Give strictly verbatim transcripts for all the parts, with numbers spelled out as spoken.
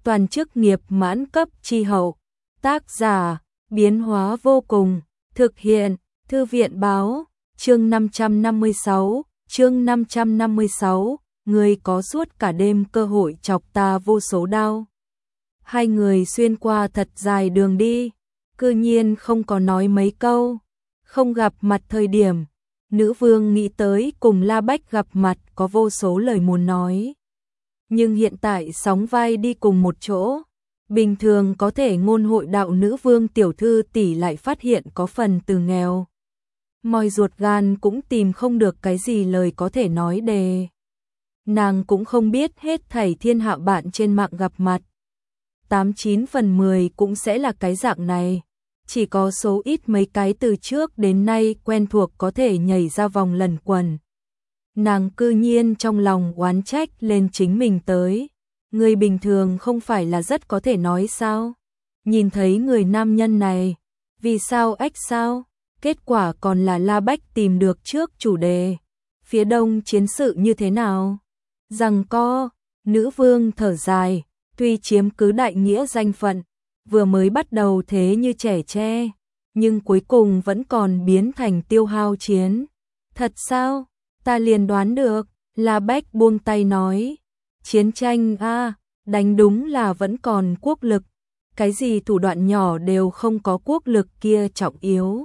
toàn chức nghiệp mãn cấp chi hậu. Tác giả, biến hóa vô cùng, thực hiện, Thư viện báo, chương năm trăm năm mươi sáu, chương năm trăm năm mươi sáu, người có suốt cả đêm cơ hội chọc ta vô số đau. Hai người xuyên qua thật dài đường đi, cư nhiên không có nói mấy câu, không gặp mặt thời điểm. Nữ vương nghĩ tới cùng La Bách gặp mặt có vô số lời muốn nói. Nhưng hiện tại sóng vai đi cùng một chỗ, bình thường có thể ngôn hội đạo nữ vương tiểu thư tỷ lại phát hiện có phần từ nghèo. Mòi ruột gan cũng tìm không được cái gì lời có thể nói đề. Nàng cũng không biết hết thảy thiên hạ bạn trên mạng gặp mặt. Tám chín phần mười cũng sẽ là cái dạng này. Chỉ có số ít mấy cái từ trước đến nay quen thuộc có thể nhảy ra vòng lẩn quẩn. Nàng cư nhiên trong lòng oán trách lên chính mình tới. Người bình thường không phải là rất có thể nói sao? Nhìn thấy người nam nhân này, vì sao ách sao? Kết quả còn là La Bách tìm được trước chủ đề. Phía đông chiến sự như thế nào? Rằng co, nữ vương thở dài, tuy chiếm cứ đại nghĩa danh phận, vừa mới bắt đầu thế như trẻ tre, nhưng cuối cùng vẫn còn biến thành tiêu hao chiến. Thật sao? Ta liền đoán được, La Bách buông tay nói. Chiến tranh a, đánh đúng là vẫn còn quốc lực, cái gì thủ đoạn nhỏ đều không có quốc lực kia trọng yếu.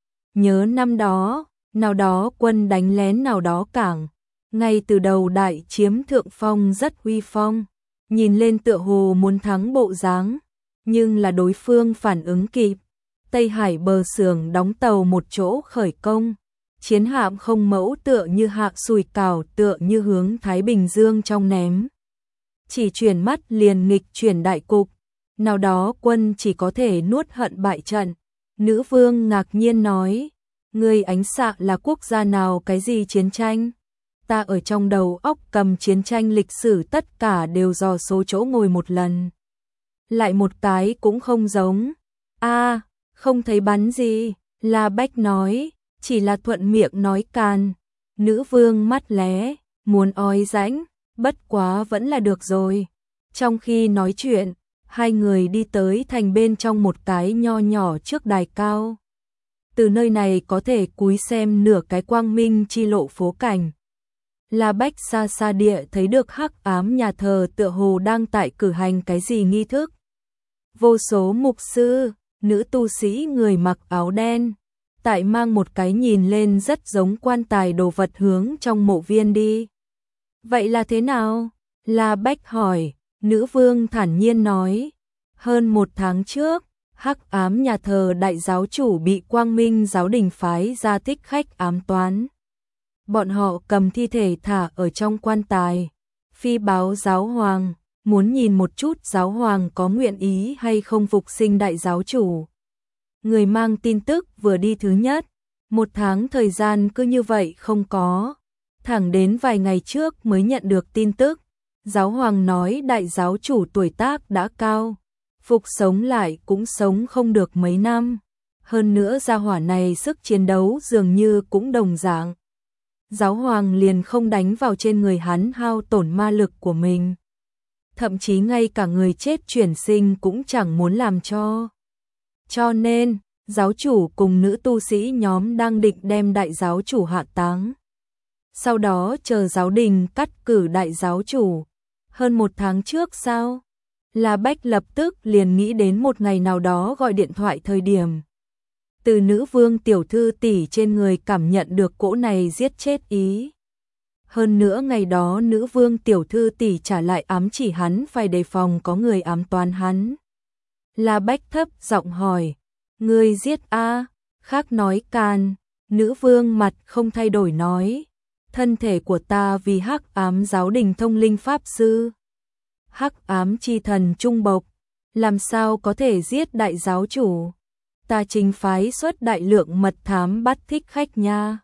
Nhớ năm đó, nào đó quân đánh lén nào đó cảng, ngay từ đầu đại chiếm thượng phong rất uy phong, nhìn lên tựa hồ muốn thắng bộ dáng, nhưng là đối phương phản ứng kịp. Tây Hải bờ sườn đóng tàu một chỗ khởi công, chiến hạm không mẫu tựa như hạ sùi cảo tựa như hướng Thái Bình Dương trong ném. Chỉ chuyển mắt liền nghịch chuyển đại cục, nào đó quân chỉ có thể nuốt hận bại trận. Nữ vương ngạc nhiên nói, người ánh xạ là quốc gia nào cái gì chiến tranh? Ta ở trong đầu óc cầm chiến tranh lịch sử tất cả đều dò số chỗ ngồi một lần. Lại một cái cũng không giống. A, không thấy bắn gì, La Bách nói, chỉ là thuận miệng nói can. Nữ vương mắt lé, muốn ói rãnh, bất quá vẫn là được rồi. Trong khi nói chuyện, hai người đi tới thành bên trong một cái nho nhỏ trước đài cao. Từ nơi này có thể cúi xem nửa cái quang minh chi lộ phố cảnh. La Bách xa xa địa thấy được hắc ám nhà thờ tựa hồ đang tại cử hành cái gì nghi thức. Vô số mục sư, nữ tu sĩ người mặc áo đen, tại mang một cái nhìn lên rất giống quan tài đồ vật hướng trong mộ viên đi. Vậy là thế nào? La Bách hỏi. Nữ vương thản nhiên nói, hơn một tháng trước, hắc ám nhà thờ đại giáo chủ bị Quang Minh giáo đình phái ra thích khách ám toán. Bọn họ cầm thi thể thả ở trong quan tài, phi báo giáo hoàng, muốn nhìn một chút giáo hoàng có nguyện ý hay không phục sinh đại giáo chủ. Người mang tin tức vừa đi thứ nhất, một tháng thời gian cứ như vậy không có, thẳng đến vài ngày trước mới nhận được tin tức. Giáo hoàng nói đại giáo chủ tuổi tác đã cao, phục sống lại cũng sống không được mấy năm. Hơn nữa gia hỏa này sức chiến đấu dường như cũng đồng dạng. Giáo hoàng liền không đánh vào trên người hắn hao tổn ma lực của mình. Thậm chí ngay cả người chết chuyển sinh cũng chẳng muốn làm cho. Cho nên, giáo chủ cùng nữ tu sĩ nhóm đang định đem đại giáo chủ hạ táng. Sau đó chờ giáo đình cắt cử đại giáo chủ. Hơn một tháng trước sao? La Bách lập tức liền nghĩ đến một ngày nào đó gọi điện thoại thời điểm. Từ nữ vương tiểu thư tỷ trên người cảm nhận được cỗ này giết chết ý. Hơn nữa ngày đó nữ vương tiểu thư tỷ trả lại ám chỉ hắn phải đề phòng có người ám toán hắn. La Bách thấp giọng hỏi, người giết a? Khác nói can. Nữ vương mặt không thay đổi nói, thân thể của ta vì hắc ám giáo đình thông linh pháp sư. Hắc ám chi thần trung bộc, làm sao có thể giết đại giáo chủ? Ta chính phái xuất đại lượng mật thám bắt thích khách nha.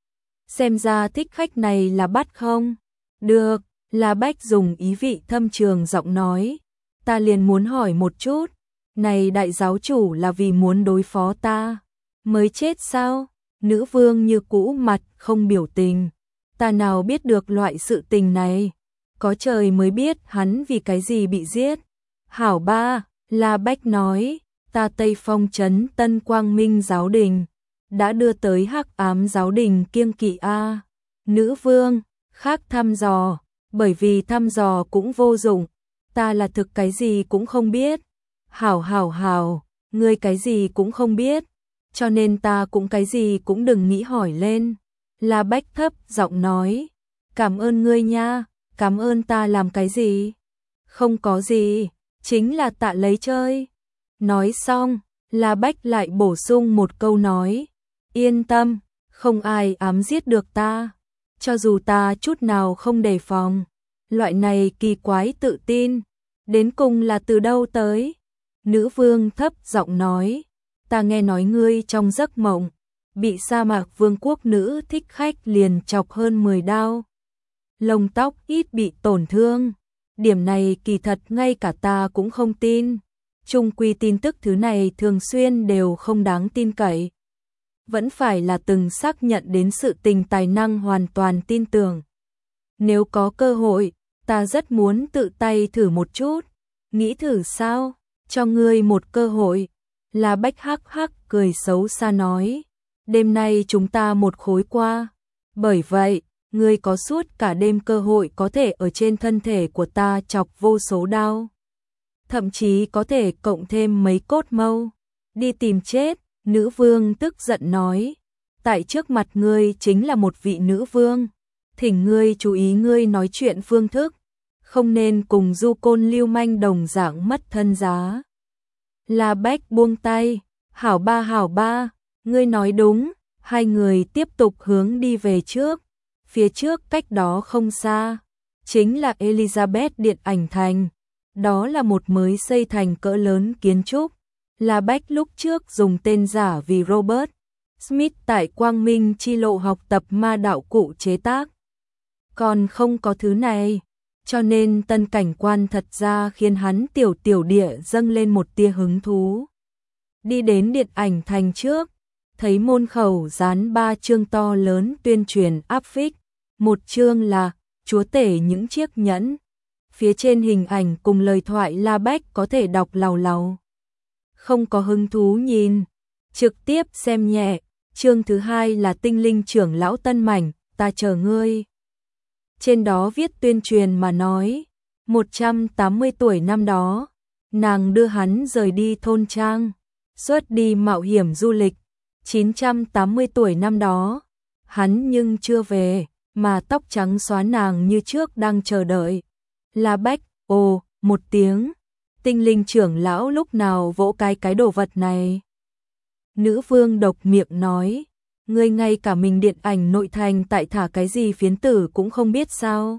Xem ra thích khách này là bắt không? Được, La Bách dùng ý vị thâm trường giọng nói. Ta liền muốn hỏi một chút, này đại giáo chủ là vì muốn đối phó ta mới chết sao? Nữ vương như cũ mặt không biểu tình. Ta nào biết được loại sự tình này, có trời mới biết hắn vì cái gì bị giết. Hảo ba, La Bách nói, ta Tây Phong trấn Tân Quang Minh giáo đình, đã đưa tới Hắc Ám giáo đình kiêng kỵ a. Nữ vương, khác thăm dò, bởi vì thăm dò cũng vô dụng, ta là thực cái gì cũng không biết. Hảo hảo hảo, ngươi cái gì cũng không biết, cho nên ta cũng cái gì cũng đừng nghĩ hỏi lên. La Bách thấp giọng nói, cảm ơn ngươi nha, cảm ơn ta làm cái gì? Không có gì, chính là tạ lấy chơi. Nói xong, La Bách lại bổ sung một câu nói, yên tâm, không ai ám giết được ta, cho dù ta chút nào không đề phòng. Loại này kỳ quái tự tin, đến cùng là từ đâu tới? Nữ vương thấp giọng nói, ta nghe nói ngươi trong giấc mộng, bị sa mạc vương quốc nữ thích khách liền chọc hơn mười đao. Lông tóc ít bị tổn thương, điểm này kỳ thật ngay cả ta cũng không tin. Chung quy tin tức thứ này thường xuyên đều không đáng tin cậy. Vẫn phải là từng xác nhận đến sự tình tài năng hoàn toàn tin tưởng. Nếu có cơ hội, ta rất muốn tự tay thử một chút. Nghĩ thử sao? Cho ngươi một cơ hội. La Bách hắc hắc cười xấu xa nói, đêm nay chúng ta một khối qua. Bởi vậy, ngươi có suốt cả đêm cơ hội có thể ở trên thân thể của ta chọc vô số đao. Thậm chí có thể cộng thêm mấy cốt mâu. Đi tìm chết, nữ vương tức giận nói. Tại trước mặt ngươi chính là một vị nữ vương. Thỉnh ngươi chú ý ngươi nói chuyện phương thức. Không nên cùng du côn lưu manh đồng dạng mất thân giá. La Bách buông tay. Hảo ba hảo ba, ngươi nói đúng. Hai người tiếp tục hướng đi về trước. Phía trước cách đó không xa, chính là Elizabeth Điện Ảnh Thành. Đó là một mới xây thành cỡ lớn kiến trúc. La Bách lúc trước dùng tên giả vì Robert Smith tại Quang Minh chi lộ học tập ma đạo cụ chế tác. Còn không có thứ này, cho nên tân cảnh quan thật ra khiến hắn tiểu tiểu địa dâng lên một tia hứng thú. Đi đến Điện Ảnh Thành trước, thấy môn khẩu dán ba chương to lớn tuyên truyền áp phích. Một chương là chúa tể những chiếc nhẫn. Phía trên hình ảnh cùng lời thoại La Bách có thể đọc làu làu. Không có hứng thú nhìn, trực tiếp xem nhẹ. Chương thứ hai là tinh linh trưởng lão Tân Mảnh, ta chờ ngươi. Trên đó viết tuyên truyền mà nói, một trăm tám mươi tuổi năm đó, nàng đưa hắn rời đi thôn trang, xuất đi mạo hiểm du lịch. chín trăm tám mươi tuổi năm đó, hắn nhưng chưa về, mà tóc trắng xóa nàng như trước đang chờ đợi. La Bách, ồ, một tiếng, tinh linh trưởng lão lúc nào vỗ cái cái đồ vật này. Nữ vương độc miệng nói, ngươi ngay cả mình điện ảnh nội thành tại thả cái gì phiến tử cũng không biết sao.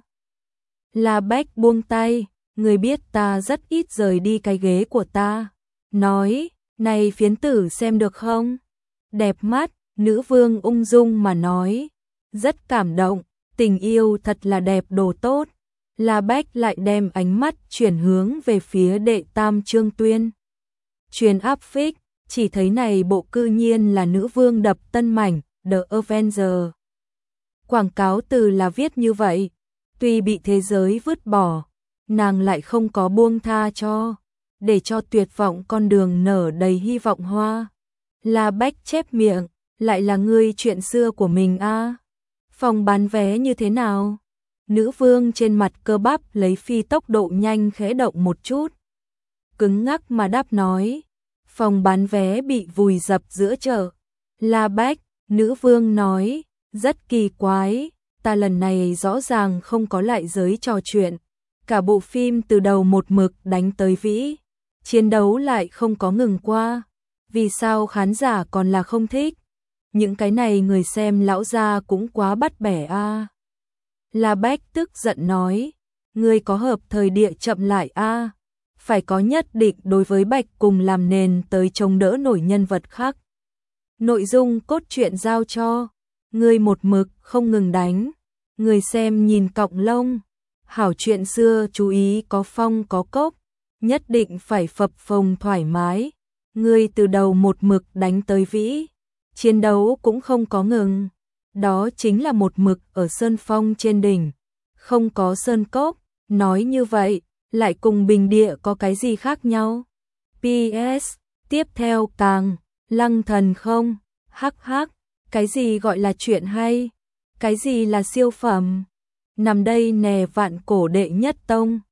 La Bách buông tay, ngươi biết ta rất ít rời đi cái ghế của ta. Nói, này phiến tử xem được không? Đẹp mắt, nữ vương ung dung mà nói, rất cảm động, tình yêu thật là đẹp đồ tốt. La Bách lại đem ánh mắt chuyển hướng về phía đệ tam chương tuyên truyền áp phích, chỉ thấy này bộ cư nhiên là nữ vương đập Tân Mảnh, The Avenger. Quảng cáo từ là viết như vậy, tuy bị thế giới vứt bỏ, nàng lại không có buông tha cho, để cho tuyệt vọng con đường nở đầy hy vọng hoa. La Bách chép miệng, lại là ngươi chuyện xưa của mình a. À? Phòng bán vé như thế nào? Nữ vương trên mặt cơ bắp lấy phi tốc độ nhanh khẽ động một chút. Cứng ngắc mà đáp nói, phòng bán vé bị vùi dập giữa chợ. La Bách, nữ vương nói, rất kỳ quái, ta lần này rõ ràng không có lại giới trò chuyện. Cả bộ phim từ đầu một mực đánh tới vĩ, chiến đấu lại không có ngừng qua. Vì sao khán giả còn là không thích? Những cái này người xem lão gia cũng quá bắt bẻ a. À. La Bách tức giận nói, ngươi có hợp thời địa chậm lại a, à. Phải có nhất định đối với Bạch cùng làm nền tới chống đỡ nổi nhân vật khác. Nội dung cốt truyện giao cho, ngươi một mực không ngừng đánh, người xem nhìn cọng lông. Hảo chuyện xưa chú ý có phong có cốc, nhất định phải phập phồng thoải mái. Ngươi từ đầu một mực đánh tới vĩ, chiến đấu cũng không có ngừng. Đó chính là một mực ở sơn phong trên đỉnh, không có sơn cốc. Nói như vậy, lại cùng bình địa có cái gì khác nhau? pê ét, tiếp theo càng, Lăng Thần không? Hắc hắc, cái gì gọi là chuyện hay? Cái gì là siêu phẩm? Nằm đây nè vạn cổ đệ nhất tông.